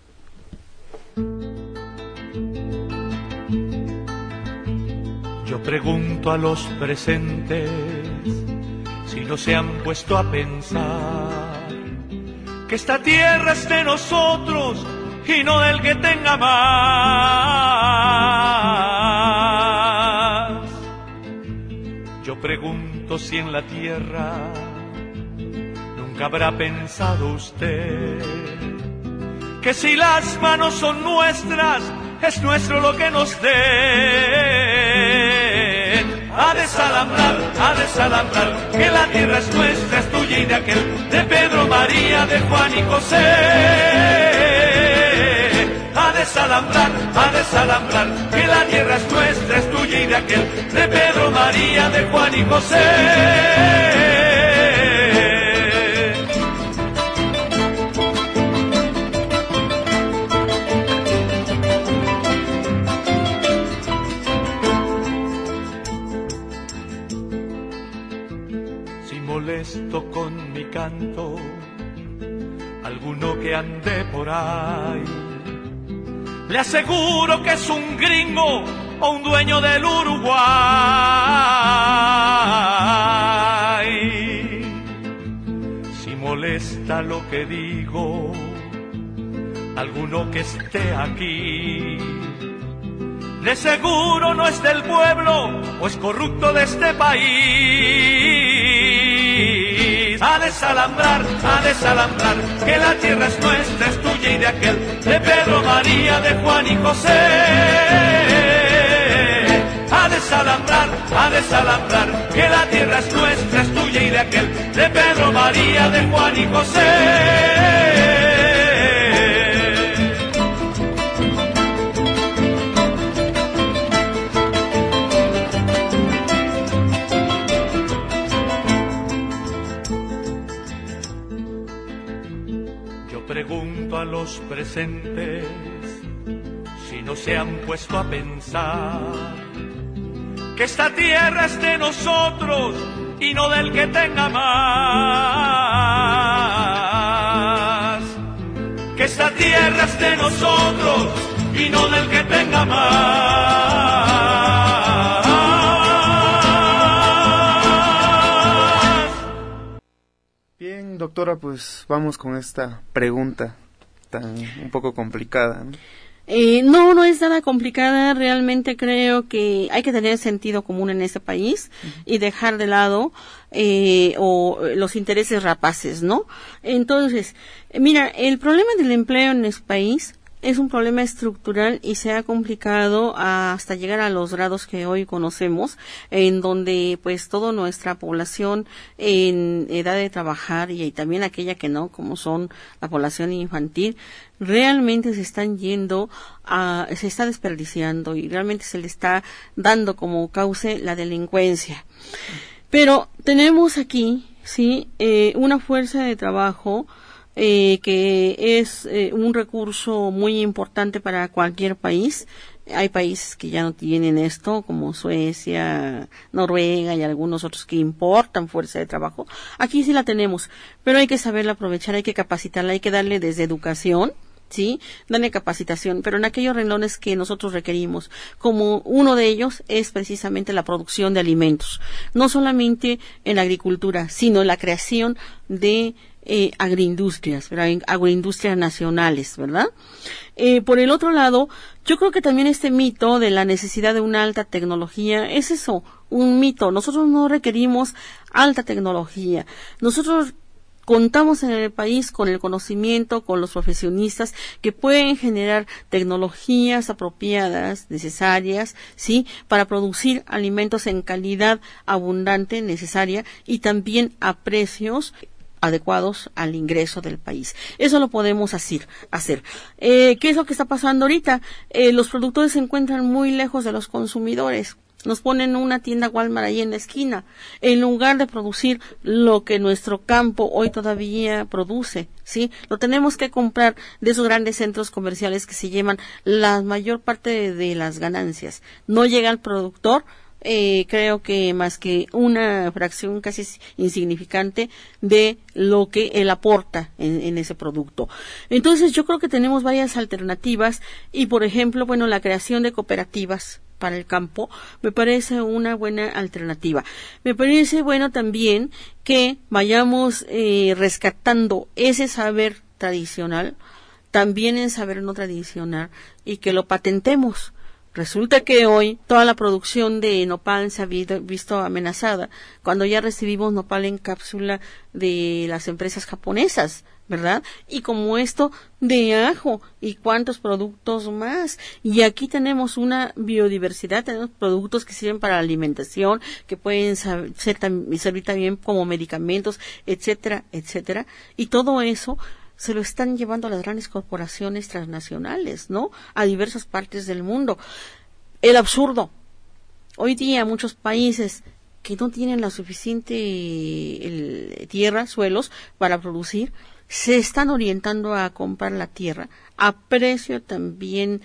Speaker 12: Yo pregunto a los presentes si no se han puesto a pensar que esta tierra es de nosotros y no del que tenga más. Yo pregunto si en la tierra nunca habrá pensado usted que si las manos son nuestras, es nuestro lo que nos den. A desalambrar, que la tierra es nuestra, es tuya y de aquel, de Pedro, María, de Juan y José. A desalambrar, que la tierra es nuestra, es tuya y de aquel, de Pedro, María, de Juan y José. Molesto con mi canto alguno que ande por ahí, le aseguro que es un gringo o un dueño del Uruguay. Si molesta lo que digo alguno que esté aquí, de seguro no es del pueblo o es corrupto de este país. A desalambrar, que la tierra es nuestra, es tuya y de aquel, de Pedro, María, de Juan y José. A desalambrar, que la tierra es nuestra, es tuya y de aquel, de Pedro, María, de Juan y José. Pregunto a los los presentes, si no se han puesto a pensar que esta tierra es de nosotros y no del que tenga más. Que esta tierra es de nosotros y no del que tenga más.
Speaker 3: Bien, doctora, pues vamos con esta pregunta un poco complicada, ¿no?
Speaker 5: No es nada complicada. Realmente creo que hay que tener sentido común en este país y dejar de lado los intereses rapaces, ¿no? Entonces, mira, el problema del empleo en este país es un problema estructural y se ha complicado hasta llegar a los grados que hoy conocemos, en donde pues toda nuestra población en edad de trabajar y también aquella que no, como son la población infantil, realmente se están se está desperdiciando y realmente se le está dando como cauce la delincuencia. Pero tenemos aquí, sí, una fuerza de trabajo que es un recurso muy importante para cualquier país. Hay países que ya no tienen esto, como Suecia, Noruega y algunos otros que importan fuerza de trabajo. Aquí sí la tenemos, pero hay que saberla aprovechar, hay que capacitarla, hay que darle desde educación, ¿sí? Darle capacitación, pero en aquellos renglones que nosotros requerimos, como uno de ellos es precisamente la producción de alimentos, no solamente en la agricultura, sino en la creación de agroindustrias, ¿verdad? Agroindustrias nacionales, ¿verdad? Por el otro lado, yo creo que también este mito de la necesidad de una alta tecnología es eso, un mito. Nosotros no requerimos alta tecnología. Nosotros contamos en el país con el conocimiento, con los profesionistas que pueden generar tecnologías apropiadas, necesarias, ¿sí? Para producir alimentos en calidad abundante, necesaria y también a precios adecuados al ingreso del país. Eso lo podemos hacer. ¿Qué es lo que está pasando ahorita? Los productores se encuentran muy lejos de los consumidores. Nos ponen una tienda Walmart ahí en la esquina, en lugar de producir lo que nuestro campo hoy todavía produce, ¿sí? Lo tenemos que comprar de esos grandes centros comerciales que se llevan la mayor parte de las ganancias. No llega al productor, creo que más que una fracción casi insignificante de lo que él aporta en ese producto. Entonces yo creo que tenemos varias alternativas y, por ejemplo, bueno, la creación de cooperativas para el campo me parece una buena alternativa. Me parece bueno también que vayamos rescatando ese saber tradicional, también el saber no tradicional, y que lo patentemos. Resulta que hoy toda la producción de nopal se ha visto amenazada cuando ya recibimos nopal en cápsula de las empresas japonesas, ¿verdad? Y como esto de ajo y cuántos productos más. Y aquí tenemos una biodiversidad, tenemos productos que sirven para la alimentación, que pueden servir también como medicamentos, etcétera, etcétera. Y todo eso se lo están llevando a las grandes corporaciones transnacionales, ¿no? A diversas partes del mundo. El absurdo. Hoy día muchos países que no tienen la suficiente tierra, suelos para producir, se están orientando a comprar la tierra a precio también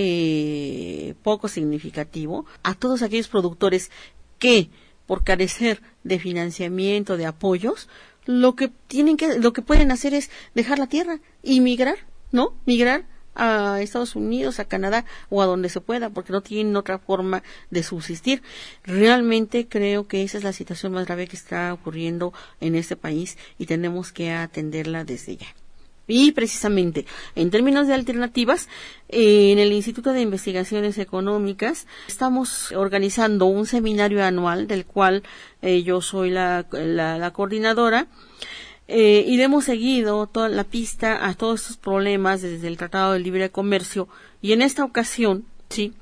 Speaker 5: poco significativo a todos aquellos productores que, por carecer de financiamiento, de apoyos, lo que pueden hacer es dejar la tierra y migrar, ¿no? Migrar a Estados Unidos, a Canadá o a donde se pueda, porque no tienen otra forma de subsistir. Realmente creo que esa es la situación más grave que está ocurriendo en este país y tenemos que atenderla desde ya. Y precisamente, en términos de alternativas, en el Instituto de Investigaciones Económicas estamos organizando un seminario anual del cual yo soy la coordinadora, y le hemos seguido toda la pista a todos estos problemas desde el Tratado de Libre Comercio, y en esta ocasión, sí,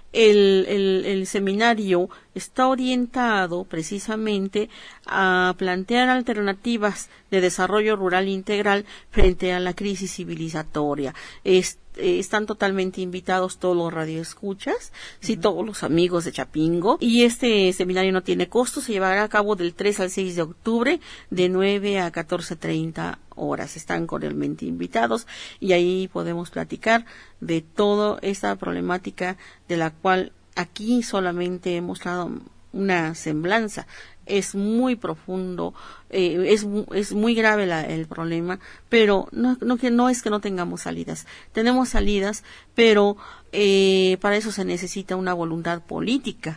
Speaker 5: el seminario está orientado precisamente a plantear alternativas de desarrollo rural integral frente a la crisis civilizatoria. Están totalmente invitados todos los radioescuchas, sí, todos los amigos de Chapingo, y este seminario no tiene costo, se llevará a cabo del 3 al 6 de octubre de 9 a 14:30 horas. Están cordialmente invitados y ahí podemos platicar de toda esta problemática de la cual aquí solamente hemos dado una semblanza. Es muy profundo, es muy grave el problema, pero no es que no tengamos salidas. Tenemos salidas, pero para eso se necesita una voluntad política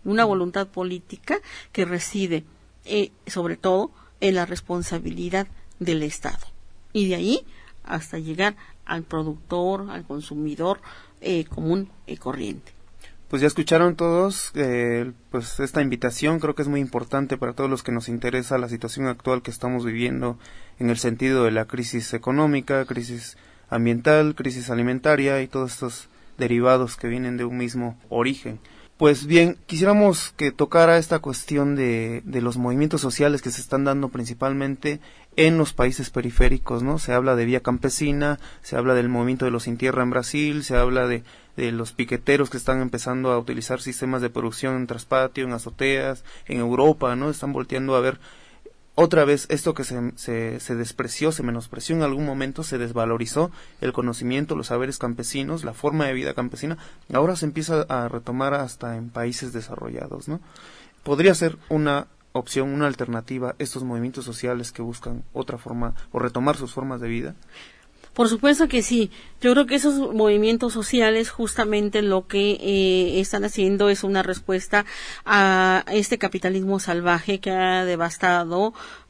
Speaker 5: que reside sobre todo en la responsabilidad del Estado. Y de ahí hasta llegar al productor, al consumidor común y corriente.
Speaker 3: Pues ya escucharon todos, pues esta invitación creo que es muy importante para todos los que nos interesa la situación actual que estamos viviendo en el sentido de la crisis económica, crisis ambiental, crisis alimentaria y todos estos derivados que vienen de un mismo origen. Pues bien, quisiéramos que tocara esta cuestión de los movimientos sociales que se están dando principalmente en los países periféricos, ¿no? Se habla de Vía Campesina, se habla del movimiento de los Sin Tierra en Brasil, se habla de los piqueteros que están empezando a utilizar sistemas de producción en traspatio, en azoteas, en Europa, ¿no? Están volteando a ver otra vez esto que se despreció, se menospreció en algún momento, se desvalorizó el conocimiento, los saberes campesinos, la forma de vida campesina, ahora se empieza a retomar hasta en países desarrollados, ¿no? Podría ser una opción, una alternativa, estos movimientos sociales que buscan otra forma o retomar sus formas de vida.
Speaker 5: Por supuesto que sí. Yo creo que esos movimientos sociales justamente lo que están haciendo es una respuesta a este capitalismo salvaje que ha devastado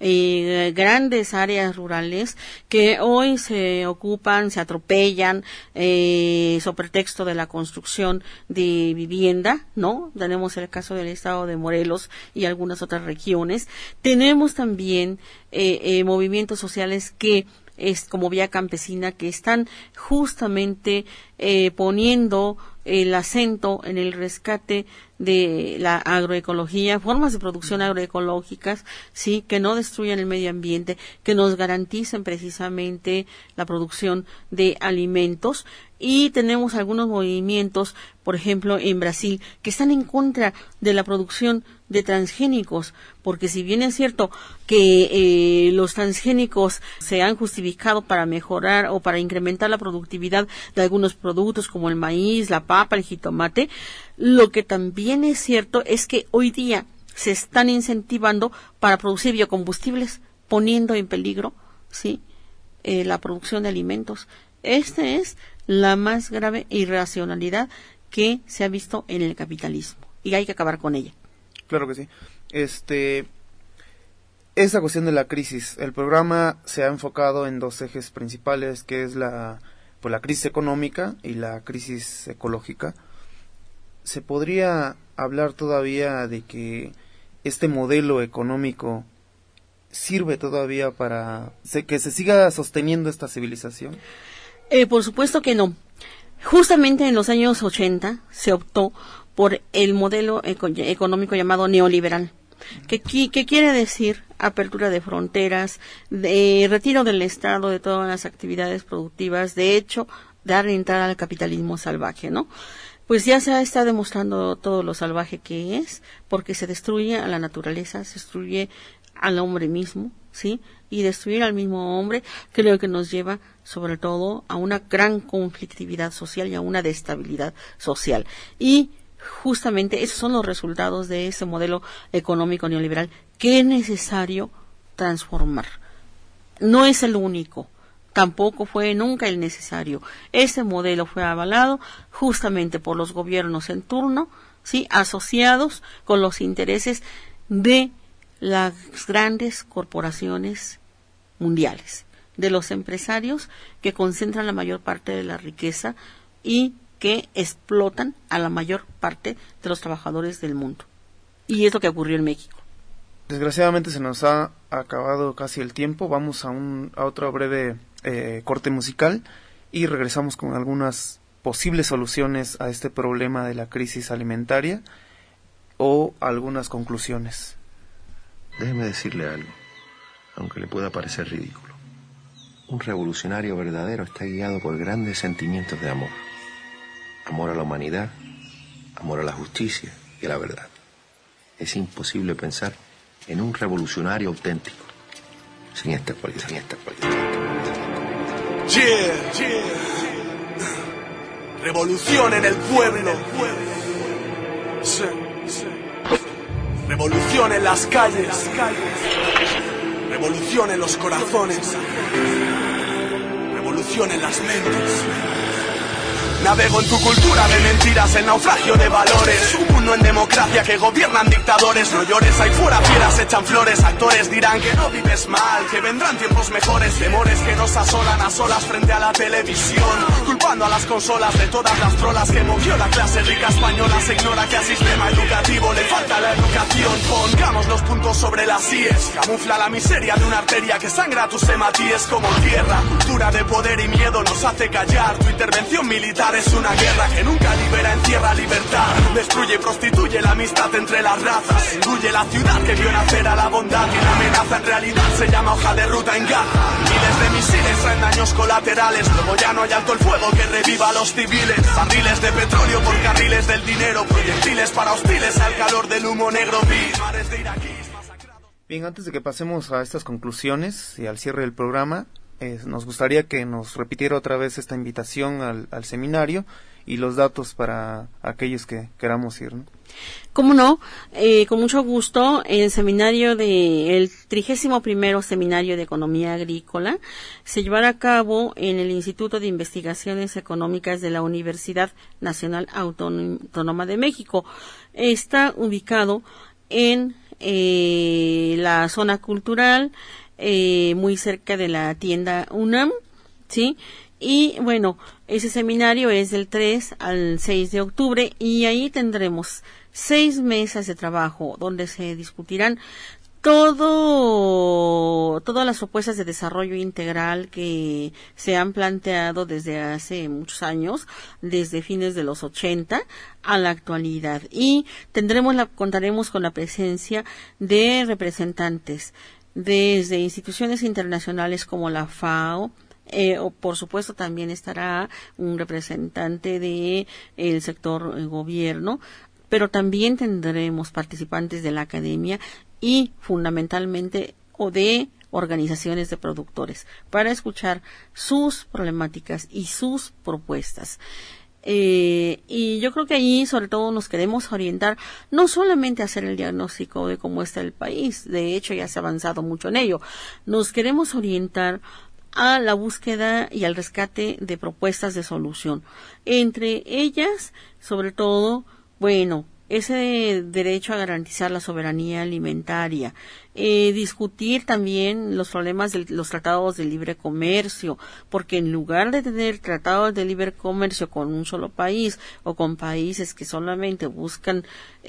Speaker 5: grandes áreas rurales que hoy se ocupan, se atropellan sobre pretexto de la construcción de vivienda, ¿no? Tenemos el caso del estado de Morelos y algunas otras regiones. Tenemos también movimientos sociales que es como Vía Campesina, que están justamente poniendo el acento en el rescate de la agroecología, formas de producción agroecológicas, sí, que no destruyan el medio ambiente, que nos garanticen precisamente la producción de alimentos. Y tenemos algunos movimientos, por ejemplo, en Brasil, que están en contra de la producción de transgénicos, porque si bien es cierto que los transgénicos se han justificado para mejorar o para incrementar la productividad de algunos productos como el maíz, la papa, el jitomate, lo que también es cierto es que hoy día se están incentivando para producir biocombustibles, poniendo en peligro, ¿sí?, la producción de alimentos. Esta es la más grave irracionalidad que se ha visto en el capitalismo y hay que acabar con ella.
Speaker 3: Claro que sí. Esa cuestión de la crisis, el programa se ha enfocado en dos ejes principales, que es la crisis económica y la crisis ecológica. ¿Se podría hablar todavía de que este modelo económico sirve todavía para que se siga sosteniendo esta civilización?
Speaker 5: Por supuesto que no. Justamente en los años 80 se optó por el modelo económico llamado neoliberal, que quiere decir apertura de fronteras, retiro del Estado de todas las actividades productivas, de hecho, dar entrada al capitalismo salvaje, ¿no? Pues ya se está demostrando todo lo salvaje que es, porque se destruye a la naturaleza, se destruye al hombre mismo, ¿sí? Y destruir al mismo hombre creo que nos lleva sobre todo a una gran conflictividad social y a una destabilidad social. Y justamente esos son los resultados de ese modelo económico neoliberal que es necesario transformar. No es el único, tampoco fue nunca el necesario. Ese modelo fue avalado justamente por los gobiernos en turno, ¿sí?, asociados con los intereses de las grandes corporaciones mundiales, de los empresarios que concentran la mayor parte de la riqueza y que explotan a la mayor parte de los trabajadores del mundo. Y es lo que ocurrió en México.
Speaker 3: Desgraciadamente se nos ha acabado casi el tiempo. Vamos a otro breve corte musical y regresamos con algunas posibles soluciones a este problema de la crisis alimentaria o algunas conclusiones.
Speaker 13: Déjeme decirle algo, aunque le pueda parecer ridículo. Un revolucionario verdadero está guiado por grandes sentimientos de amor. Amor a la humanidad, amor a la justicia y a la verdad. Es imposible pensar en un revolucionario auténtico sin esta cualidad.
Speaker 11: Revolución en el pueblo. Sí. Revolución en las calles. Revolución en los corazones. Revolución en las mentes. Navego en tu cultura de mentiras, el naufragio de valores. Un mundo en democracia que gobiernan dictadores. No llores, ahí fuera fieras echan flores. Actores dirán que no vives mal, que vendrán tiempos mejores. Temores que nos asolan a solas frente a la televisión, culpando a las consolas de todas las trolas que movió la clase rica española. Se ignora que al sistema educativo le falta la educación. Pongamos los puntos sobre las IES. Camufla la miseria de una arteria que sangra tus hematíes como tierra. Cultura de poder y miedo nos hace callar. Tu intervención militar es una guerra que nunca libera, encierra libertad. Destruye y prostituye la amistad entre las razas. Engulle la ciudad que vio nacer a la bondad. Y la amenaza en realidad se llama hoja de ruta en Gaza. Miles de misiles traen daños colaterales. Luego ya no hay alto el fuego que reviva a los civiles. Barriles de petróleo por carriles del dinero. Proyectiles para hostiles al calor del humo negro. Mares de iraquíes masacrados.
Speaker 3: Bien, antes de que pasemos a estas conclusiones y al cierre del programa, nos gustaría que nos repitiera otra vez esta invitación al seminario y los datos para aquellos que queramos ir, ¿no?
Speaker 5: ¿Cómo no? Con mucho gusto, el seminario el 31º Seminario de Economía Agrícola se llevará a cabo en el Instituto de Investigaciones Económicas de la Universidad Nacional Autónoma de México. Está ubicado en la zona cultural, muy cerca de la tienda UNAM, ¿sí? Y bueno, ese seminario es del 3 al 6 de octubre y ahí tendremos 6 mesas de trabajo donde se discutirán todas las propuestas de desarrollo integral que se han planteado desde hace muchos años, desde fines de los 80 a la actualidad. Y contaremos con la presencia de representantes desde instituciones internacionales como la FAO, o por supuesto también estará un representante de el sector gobierno, pero también tendremos participantes de la academia y fundamentalmente de organizaciones de productores para escuchar sus problemáticas y sus propuestas. Y yo creo que ahí sobre todo nos queremos orientar no solamente a hacer el diagnóstico de cómo está el país, de hecho ya se ha avanzado mucho en ello, nos queremos orientar a la búsqueda y al rescate de propuestas de solución. Entre ellas, sobre todo, ese derecho a garantizar la soberanía alimentaria, discutir también los problemas de los tratados de libre comercio, porque en lugar de tener tratados de libre comercio con un solo país o con países que solamente buscan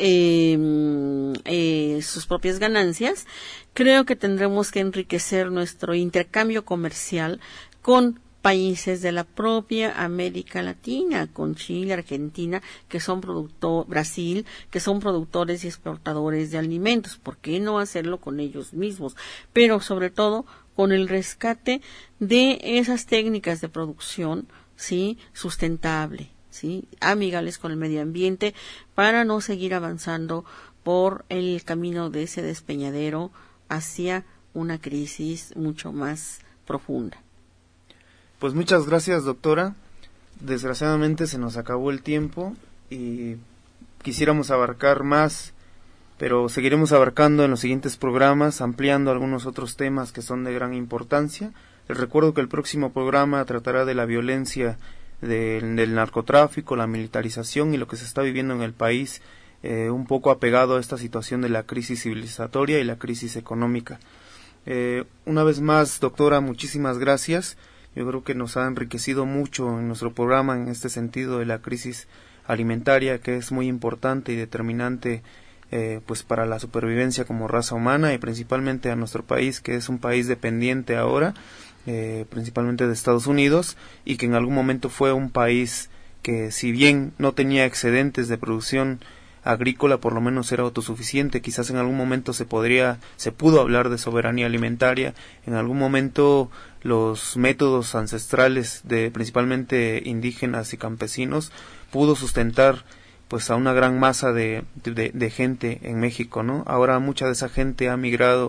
Speaker 5: sus propias ganancias, creo que tendremos que enriquecer nuestro intercambio comercial con países de la propia América Latina, con Chile, Argentina, Brasil, que son productores y exportadores de alimentos. ¿Por qué no hacerlo con ellos mismos? Pero sobre todo con el rescate de esas técnicas de producción, ¿sí?, sustentable, ¿sí?, amigables con el medio ambiente, para no seguir avanzando por el camino de ese despeñadero hacia una crisis mucho más profunda.
Speaker 3: Pues muchas gracias, doctora. Desgraciadamente se nos acabó el tiempo y quisiéramos abarcar más, pero seguiremos abarcando en los siguientes programas, ampliando algunos otros temas que son de gran importancia. Les recuerdo que el próximo programa tratará de la violencia del narcotráfico, la militarización y lo que se está viviendo en el país, un poco apegado a esta situación de la crisis civilizatoria y la crisis económica. Una vez más, doctora, muchísimas gracias. Yo creo que nos ha enriquecido mucho en nuestro programa en este sentido de la crisis alimentaria, que es muy importante y determinante pues para la supervivencia como raza humana, y principalmente a nuestro país, que es un país dependiente ahora, principalmente de Estados Unidos, y que en algún momento fue un país que, si bien no tenía excedentes de producción agrícola, por lo menos era autosuficiente. Quizás en algún momento se pudo hablar de soberanía alimentaria. En algún momento los métodos ancestrales de principalmente indígenas y campesinos pudo sustentar pues a una gran masa de gente en México, ¿no? Ahora mucha de esa gente ha migrado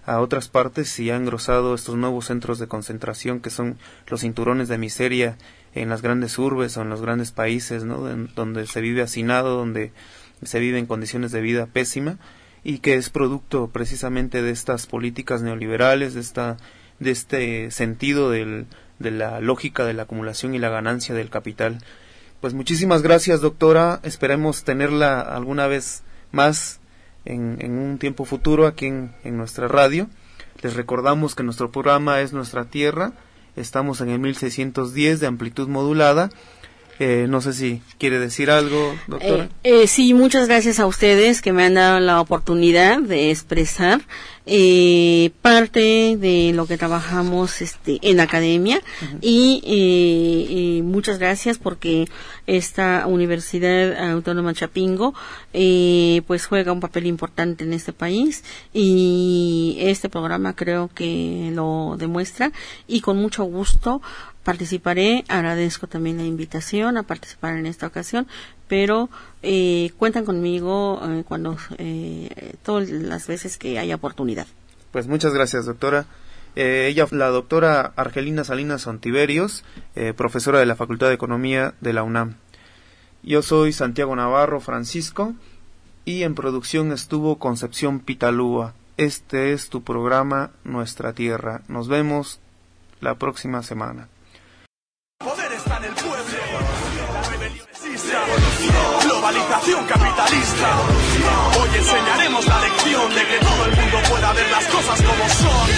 Speaker 3: a otras partes y ha engrosado estos nuevos centros de concentración que son los cinturones de miseria en las grandes urbes o en los grandes países, ¿no? Donde se vive hacinado, donde se vive en condiciones de vida pésima, y que es producto precisamente de estas políticas neoliberales, de este sentido de la lógica de la acumulación y la ganancia del capital. Pues muchísimas gracias, doctora. Esperemos tenerla alguna vez más en un tiempo futuro aquí en nuestra radio. Les recordamos que nuestro programa es Nuestra Tierra. Estamos en el 1610 de amplitud modulada. No sé si quiere decir algo, doctora.
Speaker 5: Sí, muchas gracias a ustedes que me han dado la oportunidad de expresar parte de lo que trabajamos en academia. Uh-huh. Y muchas gracias porque esta Universidad Autónoma Chapingo pues juega un papel importante en este país, y este programa creo que lo demuestra, y con mucho gusto participaré. Agradezco también la invitación a participar en esta ocasión, pero cuentan conmigo cuando todas las veces que haya oportunidad.
Speaker 3: Pues muchas gracias, doctora. La doctora Argelina Salinas Ontiverios, profesora de la Facultad de Economía de la UNAM. Yo soy Santiago Navarro Francisco, y en producción estuvo Concepción Pitalúa. Este es tu programa Nuestra Tierra. Nos vemos la próxima semana.
Speaker 11: Poder está en el pueblo. La rebelión existe. Globalización capitalista. Hoy enseñaremos la lección de que todo el mundo pueda ver las cosas como son.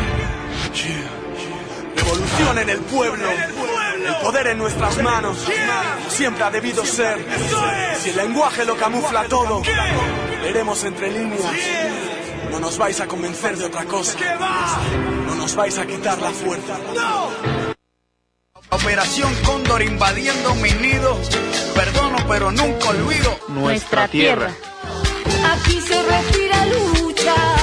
Speaker 11: Revolución en el pueblo. El poder en nuestras manos. Siempre ha debido ser. Si el lenguaje lo camufla todo, leeremos entre líneas. No nos vais a convencer de otra cosa. No nos vais a quitar la fuerza.
Speaker 1: Operación Cóndor invadiendo mi nido. Perdono pero nunca olvido.
Speaker 2: Nuestra tierra.
Speaker 4: Aquí se respira lucha.